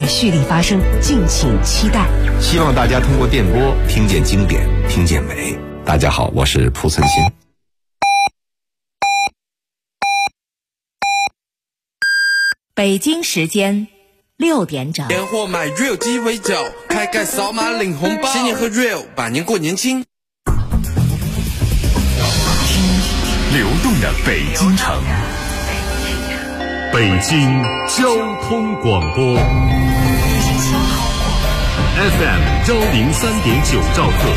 蓄力发声，敬请期待。 希望大家通过电波听见经典，听见美。大家好，我是蒲存昕。 北京时间6点整。 年货买 Real 鸡尾酒，开盖扫码领红包，新年喝 Real， 百年过年轻。 听流动的北京城，北京交通广播 FM 103.9兆赫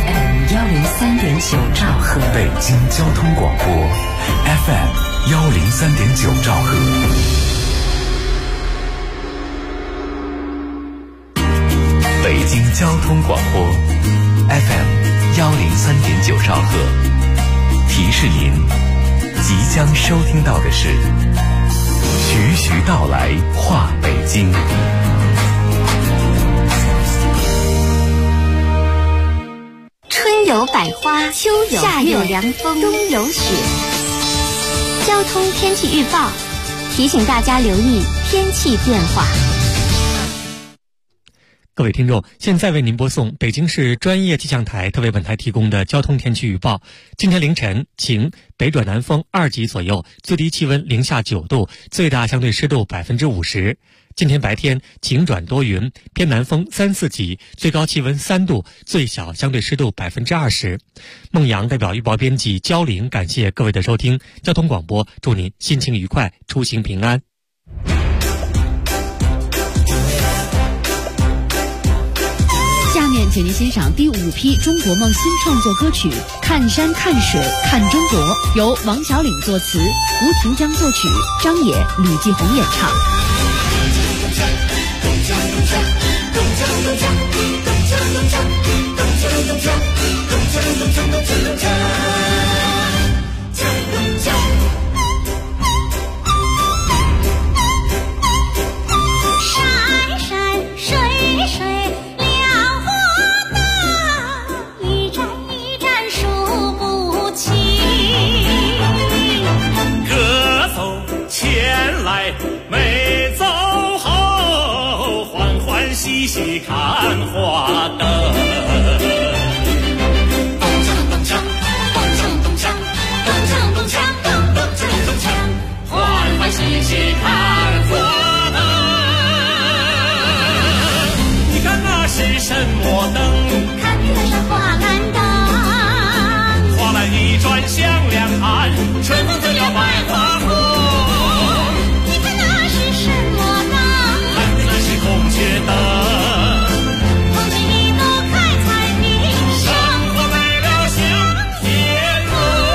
103.9兆赫， 北京交通广播 FM 103.9兆赫。北京交通广播 FM 103.9兆赫，提示您即将收听到的是徐徐道来话北京。 春有百花，秋有夏有凉风，冬有雪。交通天气预报提醒大家留意天气变化。 各位听众，现在为您播送北京市专业气象台特为本台提供的交通天气预报。今天凌晨晴，北转南风2级左右，最低气温零下9度，最大相对湿度50%。今天白天晴转多云，偏南风3、4级，最高气温3度，最小相对湿度20%。孟阳代表预报编辑焦玲感谢各位的收听，交通广播祝您心情愉快，出行平安。 下面请您欣赏第5批中国梦新创作歌曲《看山看水看中国》，由王小岭作词，吴庭江作曲，张也、吕继红演唱。 山山水水辽阔大，一站一站数不清。 歌走前来没走后，欢欢喜喜看花灯。喜喜看花灯，你看那是什么灯？ 看得上花篮灯， 花篮一转向两岸，春风就要百花红。 你看那是什么灯？ 看那是孔雀灯。 孔雀一朵开彩屏， 生活美了向天空。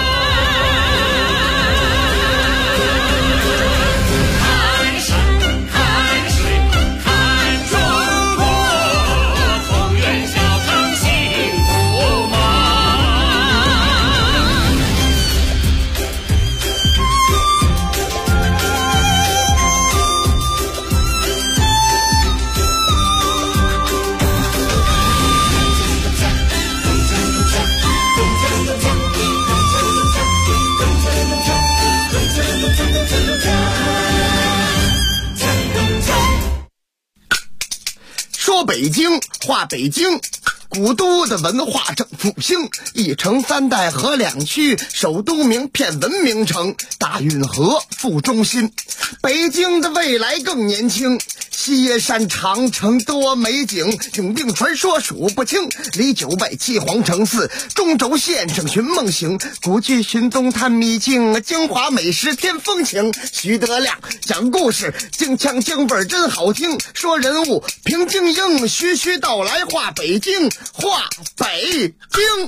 说北京话北京，古都的文化正复兴，一城3代合2区，首都名片文明城，大运河副中心。北京的未来更年轻，西野山长城多美景，永定传说数不清，李九外七皇城寺，中轴线上寻梦行，古剧寻踪探秘境，京华美食添风情。徐德亮讲故事，京腔京味真好听，说人物评京英，徐徐道来话北京，话北京。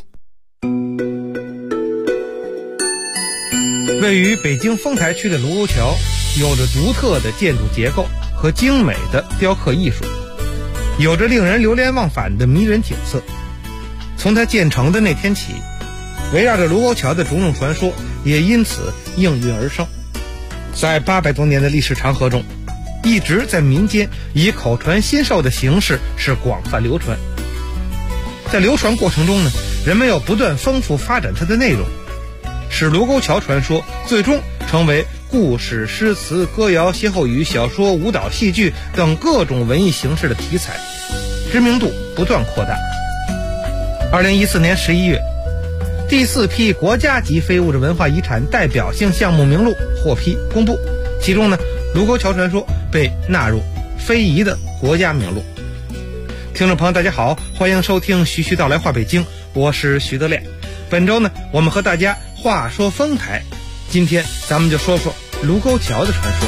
位于北京丰台区的卢沟桥有着独特的建筑结构和精美的雕刻艺术，有着令人流连忘返的迷人景色。从它建成的那天起，围绕着卢沟桥的种种传说也因此应运而生。在800多年的历史长河中，一直在民间以口传心授的形式是广泛流传。在流传过程中呢，人们要不断丰富发展它的内容，使卢沟桥传说最终成为故事、诗词、歌谣、歇后语、小说、舞蹈、戏剧等各种文艺形式的题材，知名度不断扩大。2014年11月，第4批国家级非物质文化遗产代表性项目名录获批公布，其中呢，卢沟桥传说被纳入非遗的国家名录。听众朋友大家好，欢迎收听徐徐道来话北京，我是徐德亮。本周呢，我们和大家话说丰台，今天咱们就说说卢沟桥的传说。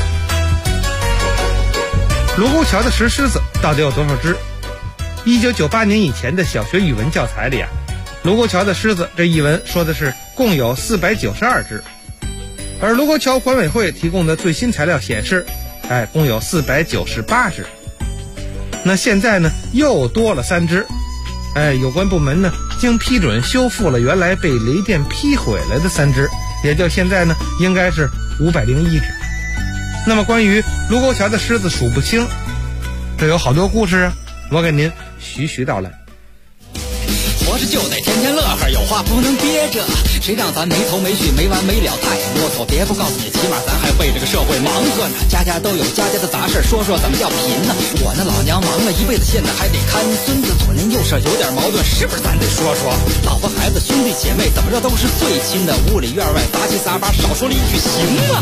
卢沟桥的石狮子到底有多少只？1998年以前的小学语文教材里啊，卢沟桥的狮子这一文说的是共有492只，而卢沟桥管委会提供的最新材料显示，共有498只。那现在呢，又多了3只。有关部门呢，经批准修复了原来被雷电劈毁了的3只，也就现在呢，应该是501只。那么关于卢沟桥的狮子数不清，这有好多故事啊，我给您徐徐道来。 活着就得天天乐呵，有话不能憋着，谁让咱没头没绪没完没了太啰嗦。别不告诉你，起码咱还为这个社会忙活呢。家家都有家家的杂事，说说怎么叫贫呢？我那老娘忙了一辈子，现在还得看孙子，左邻右舍有点矛盾，是不是咱得说说？老婆孩子兄弟姐妹怎么着都是最亲的，屋里院外杂七杂八，少说了一句行吗？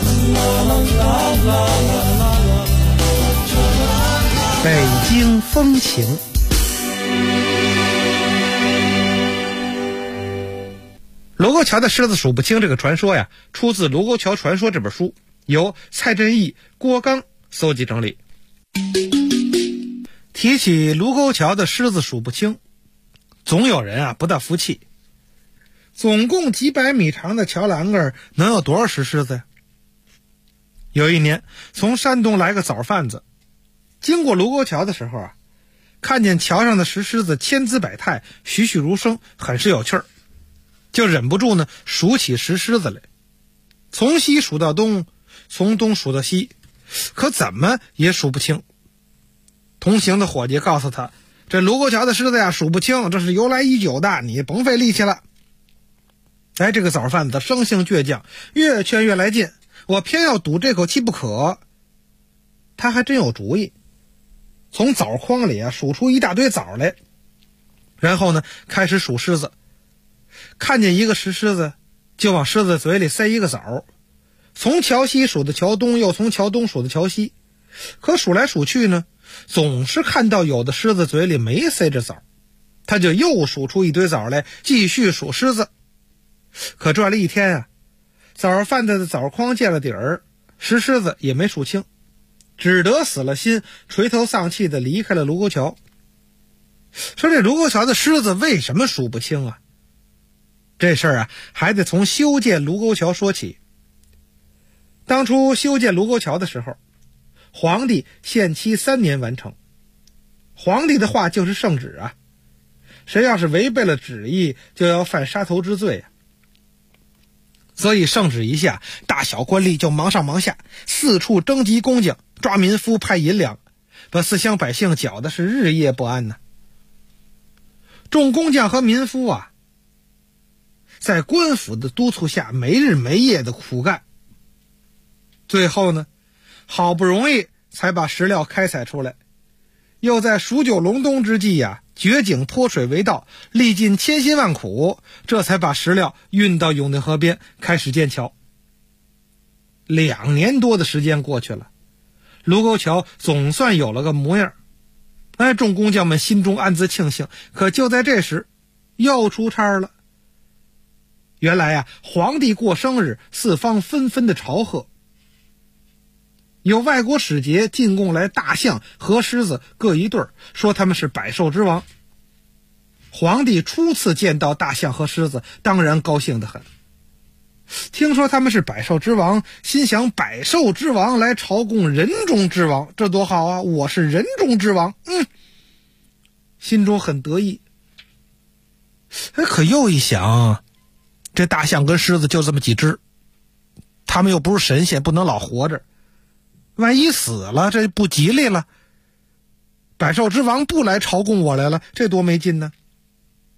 北京风情。卢沟桥的狮子数不清这个传说呀，出自《卢沟桥传说》这本书，由蔡振义、郭刚搜集整理。提起卢沟桥的狮子数不清，总有人啊不大服气。总共几百米长的桥栏杆能有多少石狮子呀？有一年，从山东来个枣贩子，经过卢沟桥的时候啊，看见桥上的石狮子千姿百态，栩栩如生，很是有趣儿。就忍不住呢数起石狮子来，从西数到东，从东数到西，可怎么也数不清。同行的伙计告诉他，这卢沟桥的狮子呀数不清，这是由来已久的，你甭费力气了。这个枣贩子生性倔强，越劝越来劲，我偏要赌这口气不可。他还真有主意，从枣筐里啊数出一大堆枣来，然后呢开始数狮子。看见一个石狮子，就往狮子嘴里塞一个枣，从桥西数到桥东，又从桥东数到桥西。可数来数去呢，总是看到有的狮子嘴里没塞着枣，他就又数出一堆枣来，继续数狮子。可转了一天啊，枣贩子的枣筐见了底儿，石狮子也没数清，只得死了心，垂头丧气地离开了卢沟桥。说这卢沟桥的狮子为什么数不清啊？这事儿啊，还得从修建卢沟桥说起。当初修建卢沟桥的时候，皇帝限期3年完成。皇帝的话就是圣旨啊，谁要是违背了旨意，就要犯杀头之罪啊。所以圣旨一下，大小官吏就忙上忙下，四处征集工匠，抓民夫，派银两，把四乡百姓搅的是日夜不安呢。众工匠和民夫啊，在官府的督促下没日没夜的苦干，最后呢好不容易才把石料开采出来，又在数九隆冬之际呀，掘井脱水为道，历尽千辛万苦，这才把石料运到永定河边开始建桥。2年多的时间过去了，卢沟桥总算有了个模样。众工匠们心中暗自庆幸，可就在这时又出差了。原来啊，皇帝过生日，四方纷纷的朝贺，有外国使节进贡来大象和狮子各一对，说他们是百兽之王。皇帝初次见到大象和狮子，当然高兴得很。听说他们是百兽之王，心想百兽之王来朝贡人中之王，这多好啊，我是人中之王，心中很得意。可又一想，这大象跟狮子就这么几只，他们又不是神仙，不能老活着，万一死了这不吉利了。百兽之王不来朝贡我来了，这多没劲呢。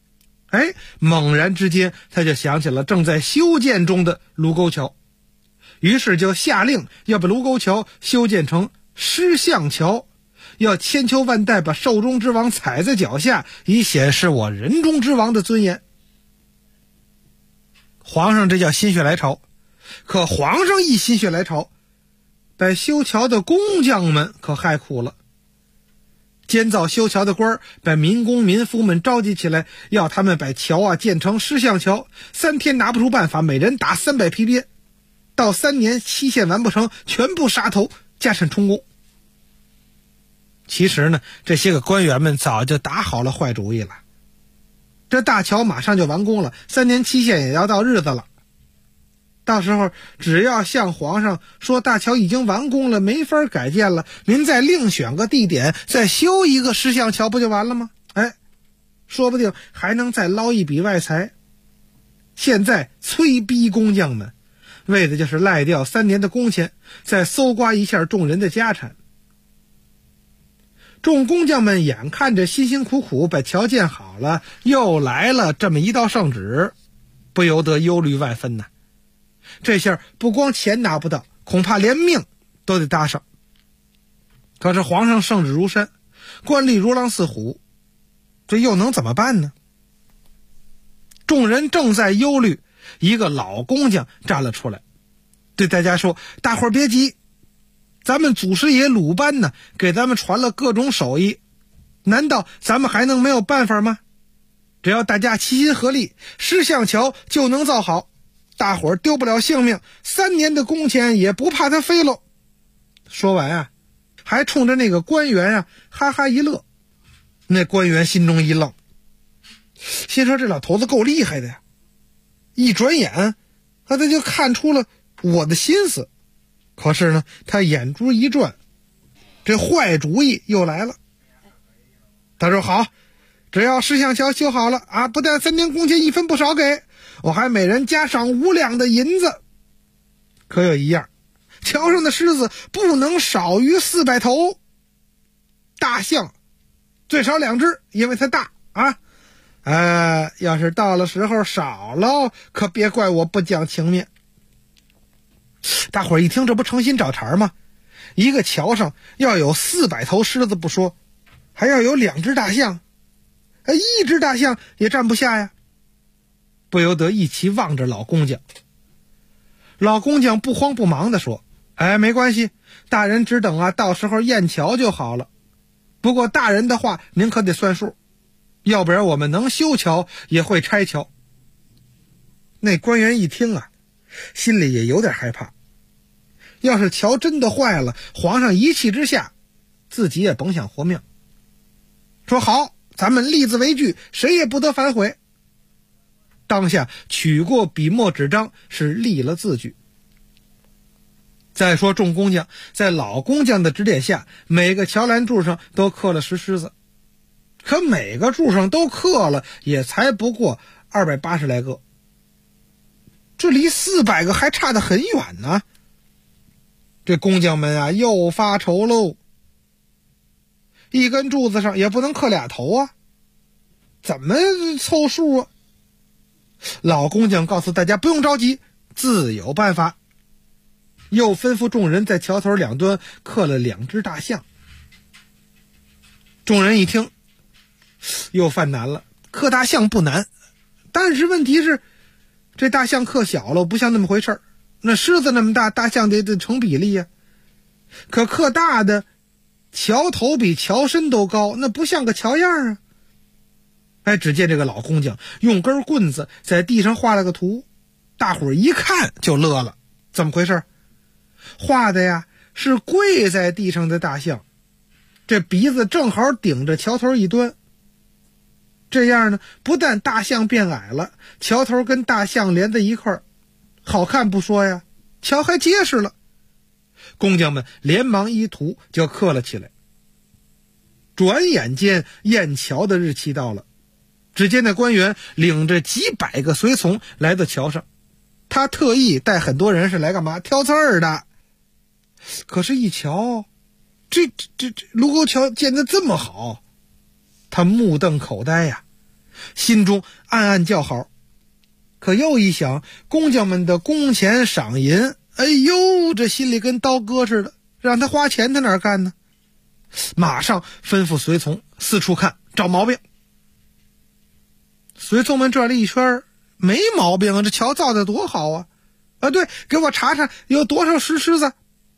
猛然之间他就想起了正在修建中的卢沟桥， 于是就下令要把卢沟桥修建成狮象桥，要千秋万代把寿终之王踩在脚下，以显示我人中之王的尊严。皇上这叫心血来潮，可皇上一心血来潮，把修桥的工匠们可害苦了。监造修桥的官儿把民工民夫们召集起来，要他们把桥建成狮象桥，3天拿不出办法，每人打300匹鞭，到3年期限完不成，全部杀头，加审充公。其实呢，这些个官员们早就打好了坏主意了。这大桥马上就完工了，3年期限也要到日子了。到时候只要向皇上说大桥已经完工了，没法改建了，您再另选个地点，再修一个狮象桥不就完了吗？说不定还能再捞一笔外财。现在催逼工匠们，为的就是赖掉3年的工钱，再搜刮一下众人的家产。众工匠们眼看着辛辛苦苦把桥建好了，又来了这么一道圣旨，不由得忧虑万分呐。这下不光钱拿不到，恐怕连命都得搭上。可是皇上圣旨如山，官吏如狼似虎，这又能怎么办呢？众人正在忧虑，一个老工匠站了出来，对大家说：大伙儿别急，咱们祖师爷鲁班呢，给咱们传了各种手艺，难道咱们还能没有办法吗？只要大家齐心合力，狮象桥就能造好，大伙儿丢不了性命，3年的工钱也不怕它飞喽。说完还冲着那个官员哈哈一乐。那官员心中一愣，心说这老头子够厉害的呀，一转眼他就看出了我的心思。可是呢，他眼珠一转，这坏主意又来了。他说：好，只要狮象桥修好了不但3年工钱1分不少给，我还每人加上5两的银子。可有一样，桥上的狮子不能少于400头，大象最少2只，因为它大要是到了时候少了，可别怪我不讲情面。大伙儿一听，这不诚心找茬吗？一个桥上要有400头狮子不说，还要有2只大象，1只大象也站不下呀。不由得一起望着老工匠。老工匠不慌不忙地说：没关系，大人只等到时候验桥就好了。不过大人的话您可得算数，要不然我们能修桥也会拆桥。那官员一听心里也有点害怕，要是桥真的坏了，皇上一气之下自己也甭想活命。说好，咱们立字为据，谁也不得反悔。当下取过笔墨纸张，是立了字据。再说众工匠在老工匠的指点下，每个桥栏柱上都刻了石狮子，可每个柱上都刻了也才不过280来个，这离400个还差得很远呢。这工匠们又发愁喽，一根柱子上也不能刻2头怎么凑数老工匠告诉大家不用着急，自有办法。又吩咐众人在桥头2端刻了2只大象。众人一听，又犯难了。刻大象不难，但是问题是这大象刻小了，不像那么回事儿。那狮子那么大，大象得成比例呀。可刻大的，桥头比桥身都高，那不像个桥样只见这个老工匠用根棍子在地上画了个图，大伙儿一看就乐了。怎么回事？画的是跪在地上的大象，这鼻子正好顶着桥头一端。这样呢，不但大象变矮了，桥头跟大象连在一块儿，好看不说桥还结实了。工匠们连忙依图就刻了起来。转眼间验桥的日期到了，只见那官员领着几百个随从来到桥上，他特意带很多人是来干嘛？挑刺儿的。可是一瞧，这卢沟桥建得这么好，他目瞪口呆心中暗暗叫好。可又一想，工匠们的工钱赏银哎呦，这心里跟刀割似的，让他花钱他哪儿干呢？马上吩咐随从四处看找毛病。随从们转了一圈，没毛病啊，这桥造得多好啊！对，给我查查有多少石狮子。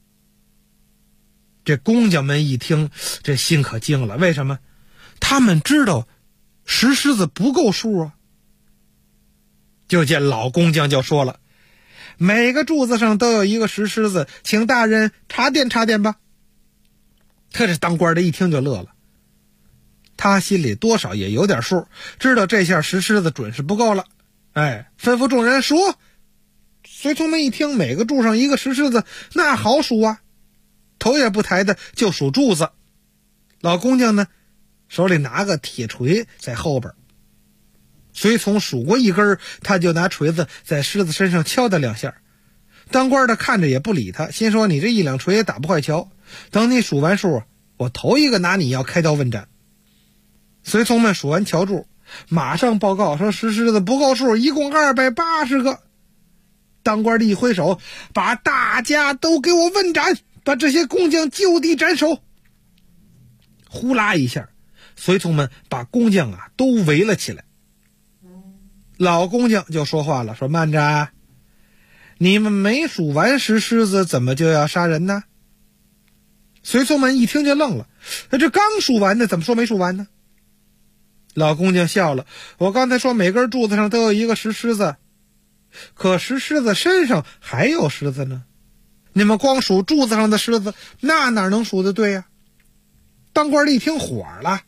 这工匠们一听，这心可惊了。为什么？他们知道石狮子不够数啊。就见老工匠就说了，每个柱子上都有一个石狮子，请大人查点查点吧。可是当官的一听就乐了，他心里多少也有点数，知道这下石狮子准是不够了。吩咐众人数。随从们一听，每个柱上一个石狮子，那好数啊，头也不抬的就数柱子。老工匠呢，手里拿个铁锤在后边，随从数过一根，他就拿锤子在狮子身上敲打2下。当官的看着也不理他，心说你这1两锤也打不坏桥，等你数完数，我头一个拿你要开刀问斩。随从们数完桥柱，马上报告说石狮子不够数，一共280个。当官的一挥手，把大家都给我问斩，把这些工匠就地斩首。呼啦一下，随从们把工匠都围了起来。老工匠就说话了，说慢着，你们没数完石狮子，怎么就要杀人呢？随从们一听就愣了，这刚数完呢，怎么说没数完呢？老工匠笑了，我刚才说每根柱子上都有一个石狮子，可石狮子身上还有狮子呢，你们光数柱子上的狮子，那哪能数得对呀？当官的一听火了，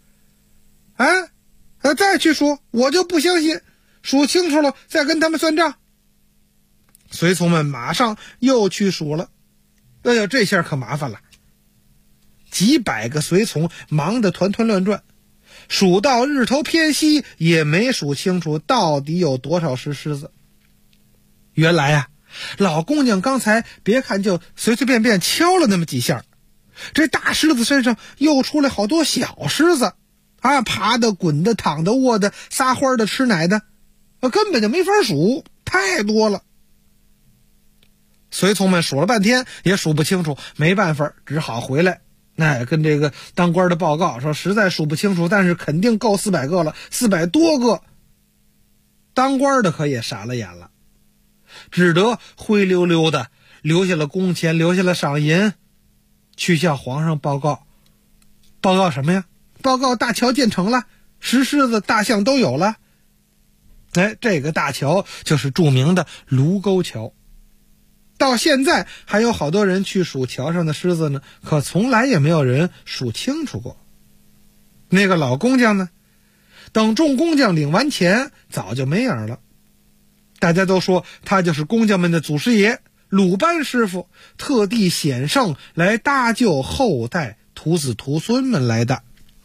再去数，我就不相信，数清楚了再跟他们算账。随从们马上又去数了，这下可麻烦了，几百个随从忙得团团乱转，数到日头偏西也没数清楚到底有多少石狮子。原来老工匠刚才别看就随随便便敲了那么几下，这大狮子身上又出来好多小狮子，爬的、滚的、躺的、卧的、撒欢的、吃奶的，根本就没法数，太多了。随从们数了半天也数不清楚，没办法，只好回来跟这个当官的报告说实在数不清楚，但是肯定够400个了，400多个。当官的可也傻了眼了，只得灰溜溜的留下了工钱，留下了赏银，去向皇上报告。报告什么呀？报告大桥建成了，石狮子、大象都有了。这个大桥就是著名的卢沟桥，到现在还有好多人去数桥上的狮子呢，可从来也没有人数清楚过。那个老工匠呢，等众工匠领完钱早就没影了，大家都说他就是工匠们的祖师爷鲁班师傅，特地显圣来搭救后代徒子徒孙们来的。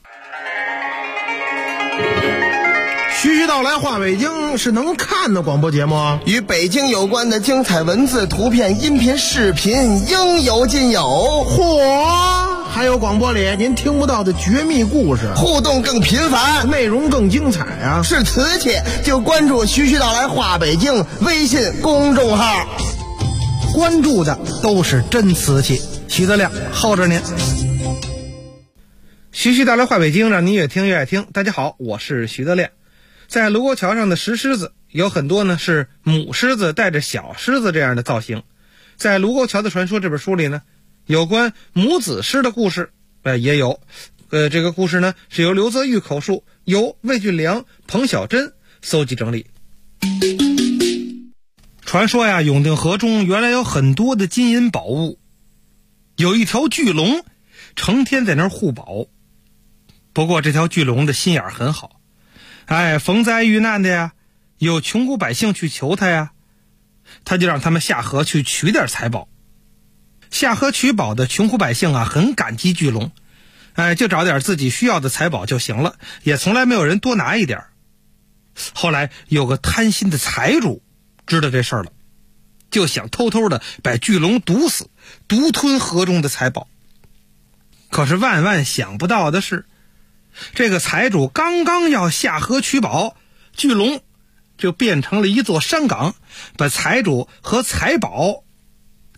徐徐道来话北京是能看的广播节目啊，与北京有关的精彩文字、图片、音频、视频应有尽有。嚯！还有广播里您听不到的绝密故事，互动更频繁，内容更精彩啊！是瓷器就关注徐徐道来话北京微信公众号， 关注的都是真瓷器。徐德亮候着您。徐徐道来话北京，让您越听越爱听。大家好，我是徐德亮。在卢沟桥上的石狮子有很多呢，是母狮子带着小狮子这样的造型。在《卢沟桥的传说》这本书里呢，有关母子狮的故事，也有。这个故事呢是由刘泽玉口述，由魏俊良、彭小珍搜集整理。传说呀，永定河中原来有很多的金银宝物，有一条巨龙成天在那儿护宝。不过这条巨龙的心眼很好，逢灾遇难的呀，有穷苦百姓去求他呀，他就让他们下河去取点财宝。下河取宝的穷苦百姓很感激巨龙，就找点自己需要的财宝就行了，也从来没有人多拿一点。后来有个贪心的财主知道这事儿了，就想偷偷的把巨龙毒死，独吞河中的财宝。可是万万想不到的是，这个财主刚刚要下河取宝，巨龙就变成了一座山岗，把财主和财宝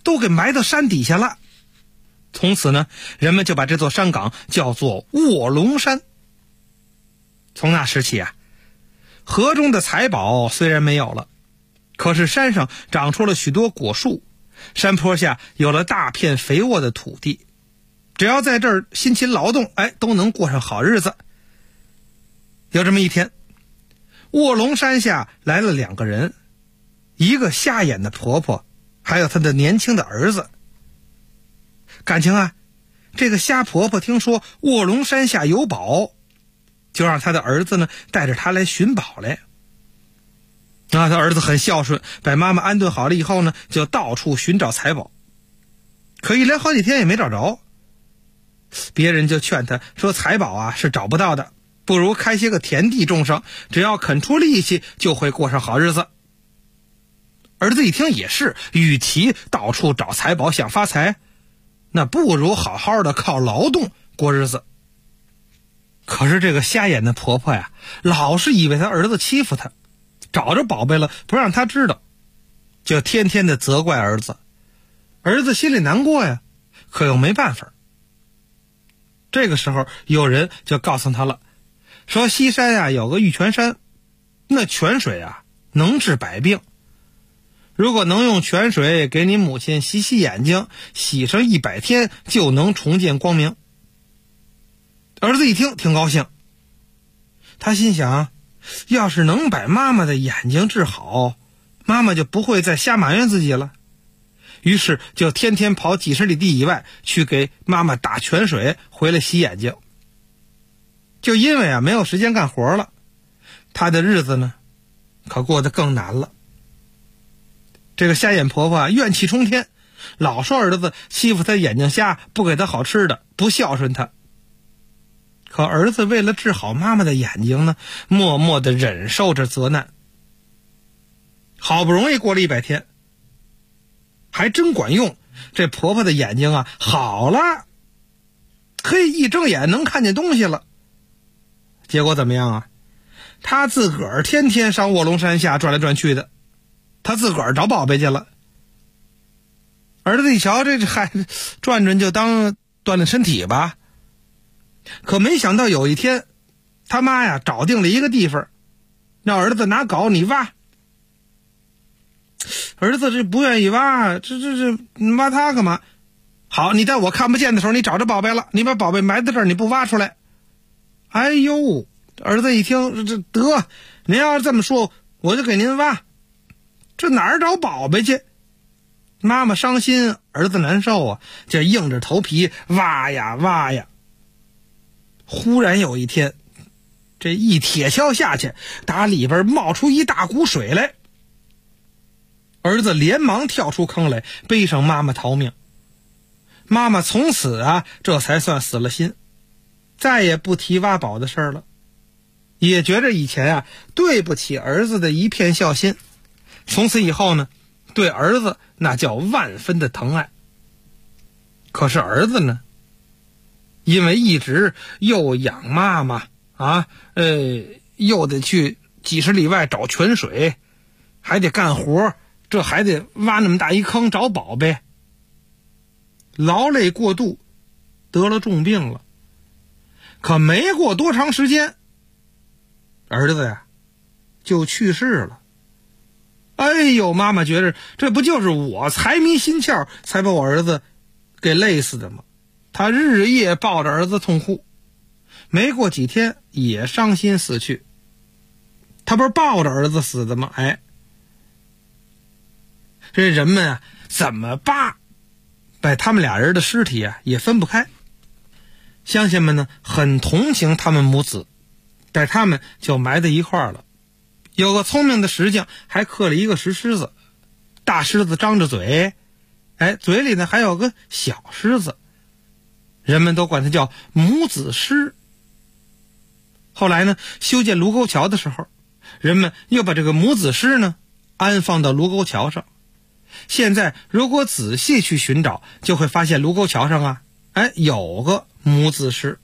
都给埋到山底下了。从此呢，人们就把这座山岗叫做卧龙山。从那时起啊，河中的财宝虽然没有了，可是山上长出了许多果树，山坡下有了大片肥沃的土地，只要在这儿辛勤劳动，都能过上好日子。有这么一天，卧龙山下来了2个人，一个瞎眼的婆婆，还有她的年轻的儿子。感情啊，这个瞎婆婆听说卧龙山下有宝，就让她的儿子呢带着她来寻宝来。她儿子很孝顺，把妈妈安顿好了以后呢，就到处寻找财宝。可一连好几天也没找着，别人就劝他说，财宝啊是找不到的，不如开些个田地种上，只要肯出力气就会过上好日子。儿子一听也是，与其到处找财宝想发财，那不如好好的靠劳动过日子。可是这个瞎眼的婆婆呀，老是以为她儿子欺负她，找着宝贝了不让他知道，就天天的责怪儿子。儿子心里难过呀，可又没办法。这个时候有人就告诉他了，说西山呀有个玉泉山，那泉水啊能治百病，如果能用泉水给你母亲洗洗眼睛，洗上100天就能重见光明。儿子一听挺高兴，他心想，要是能把妈妈的眼睛治好，妈妈就不会再瞎埋怨自己了。于是就天天跑几十里地以外去给妈妈打泉水，回来洗眼睛。就因为没有时间干活了，他的日子呢可过得更难了。这个瞎眼婆婆怨气冲天，老说儿子欺负她眼睛瞎，不给她好吃的，不孝顺她。可儿子为了治好妈妈的眼睛呢，默默地忍受着责难。好不容易过了100天，还真管用，这婆婆的眼睛啊好了，可以一睁眼能看见东西了。结果怎么样啊？她自个儿天天上卧龙山下转来转去的，她自个儿找宝贝去了。儿子一瞧，这还转转就当锻炼身体吧。可没想到有一天，他妈呀找定了一个地方，让儿子拿镐你挖。儿子这不愿意挖，这挖他干嘛？好，你在我看不见的时候，你找着宝贝了，你把宝贝埋在这儿，你不挖出来。哎呦，儿子一听，这得，您要是这么说，我就给您挖。这哪儿找宝贝去？妈妈伤心，儿子难受啊，就硬着头皮挖呀挖呀。忽然有一天，这一铁锹下去，打里边冒出一大股水来。儿子连忙跳出坑来，背上妈妈逃命。妈妈从此这才算死了心，再也不提挖宝的事了，也觉着以前对不起儿子的一片孝心。从此以后呢，对儿子那叫万分的疼爱。可是儿子呢，因为一直又养妈妈又得去几十里外找泉水，还得干活，这还得挖那么大一坑找宝贝，劳累过度，得了重病了。可没过多长时间，儿子就去世了。哎呦，妈妈觉着这不就是我财迷心窍才把我儿子给累死的吗？他日夜抱着儿子痛哭，没过几天也伤心死去。他不是抱着儿子死的吗？这人们怎么扒，把他们俩人的尸体也分不开。乡亲们呢很同情他们母子，带他们就埋在一块儿了。有个聪明的石匠还刻了一个石狮子，大狮子张着嘴，嘴里呢还有个小狮子，人们都管它叫母子狮。后来呢，修建卢沟桥的时候，人们又把这个母子狮呢安放到卢沟桥上。现在如果仔细去寻找，就会发现卢沟桥上有个母子狮。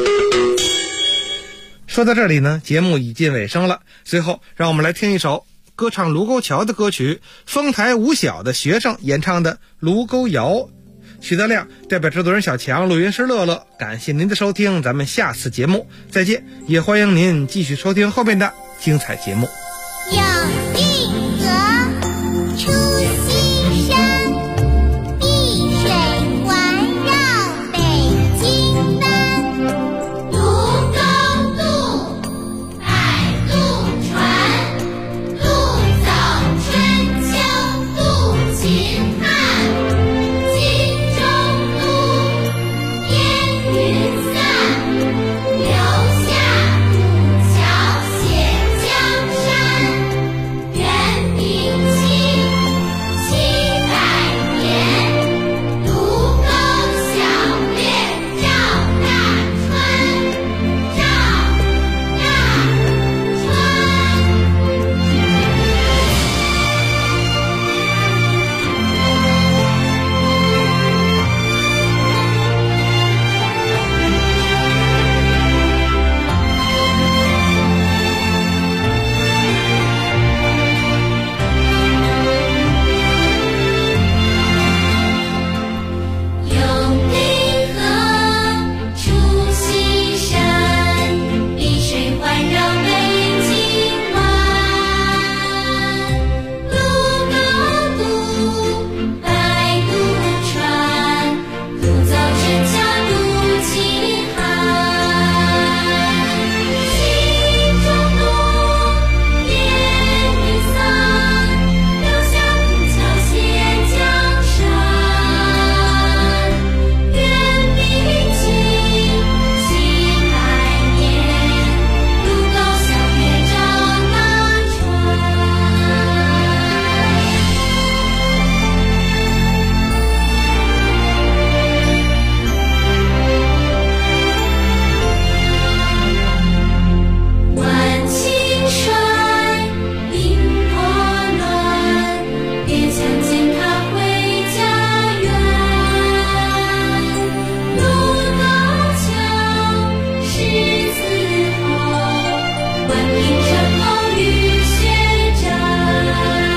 说到这里呢，节目已近尾声了，最后让我们来听一首歌唱卢沟桥的歌曲，丰台五小的学生演唱的卢沟谣。许德亮代表制作人小强，录音师乐乐，感谢您的收听，咱们下次节目再见，也欢迎您继续收听后面的精彩节目。 有一河出西山，碧水环绕北京湾。卢沟渡，海渡船，渡走春秋渡秦汉。金钟路，烟云散，留下古桥写江山。元明清700年，卢沟晓月照大川，照大川。永定河出西山，碧水环绕北京湾。卢沟渡，海渡船，渡走春秋渡秦汉。金钟路，烟云散，留下古桥写江山。元明清700年，卢沟晓月照大川。万顷衰，冰波乱，别想见他回家园。卢沟桥十字后，万平山风雨血战。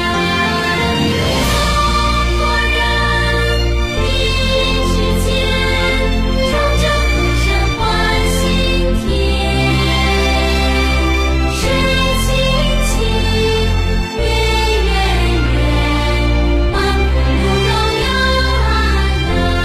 中国人一支箭，唱着歌声换新天。水清清，月圆圆，万古卢沟永安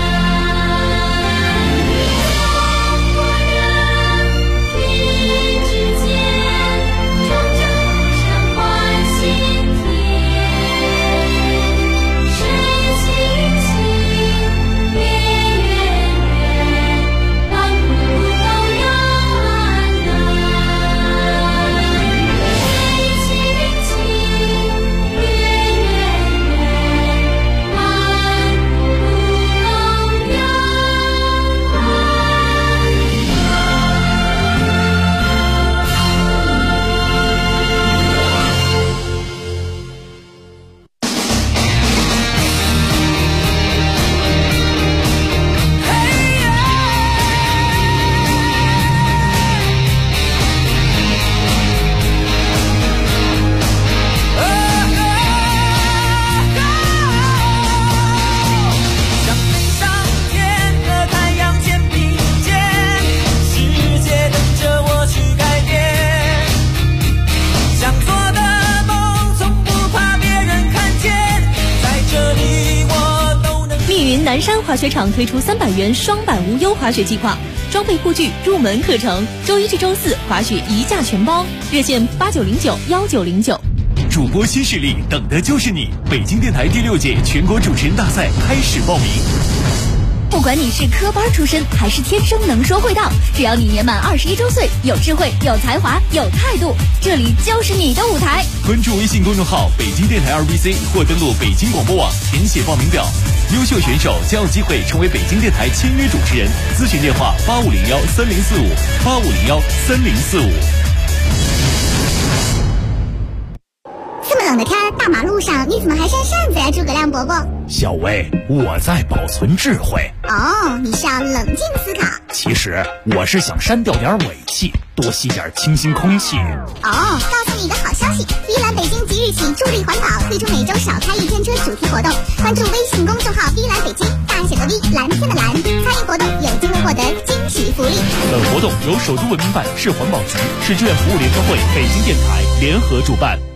南。中国人一支箭，唱着歌声换新天。水清清，月圆圆，万古卢沟永安南。水清清，月圆圆，万古卢沟永像飞上天和太阳肩并肩，世界等着我去改变。想做的梦，从不怕别人看见，在这里我都能。 密云南山滑雪场推出300元双板无忧滑雪计划，装备护具入门课程，周一至周四滑雪一价全包，热线89091909。 主播新势力，等的就是你！北京电台第6届全国主持人大赛开始报名。 不管你是科班出身还是天生能说会道，只要你年满21周岁，有智慧、有才华、有态度，这里就是你的舞台。 关注微信公众号北京电台2BC 或登录北京广播网填写报名表，优秀选手将有机会成为北京电台签约主持人。咨询电话8501304585013045。 这么冷冷的天，大马路上你怎么还扇扇子呀，诸葛亮伯伯？ 小薇，我在保存智慧。 哦，你是要冷静思考。 其实我是想删掉点尾气，多吸点清新空气。 哦，告诉你一个好消息，依兰北京即日起助力环保，推出每周少开一天车主题活动。关注微信公众号依兰北京，大写的 V， 蓝天的蓝，参与活动有机会获得惊喜福利。 本活动由首都文明办、市环保局、市志愿服务联合会、北京电台联合主办。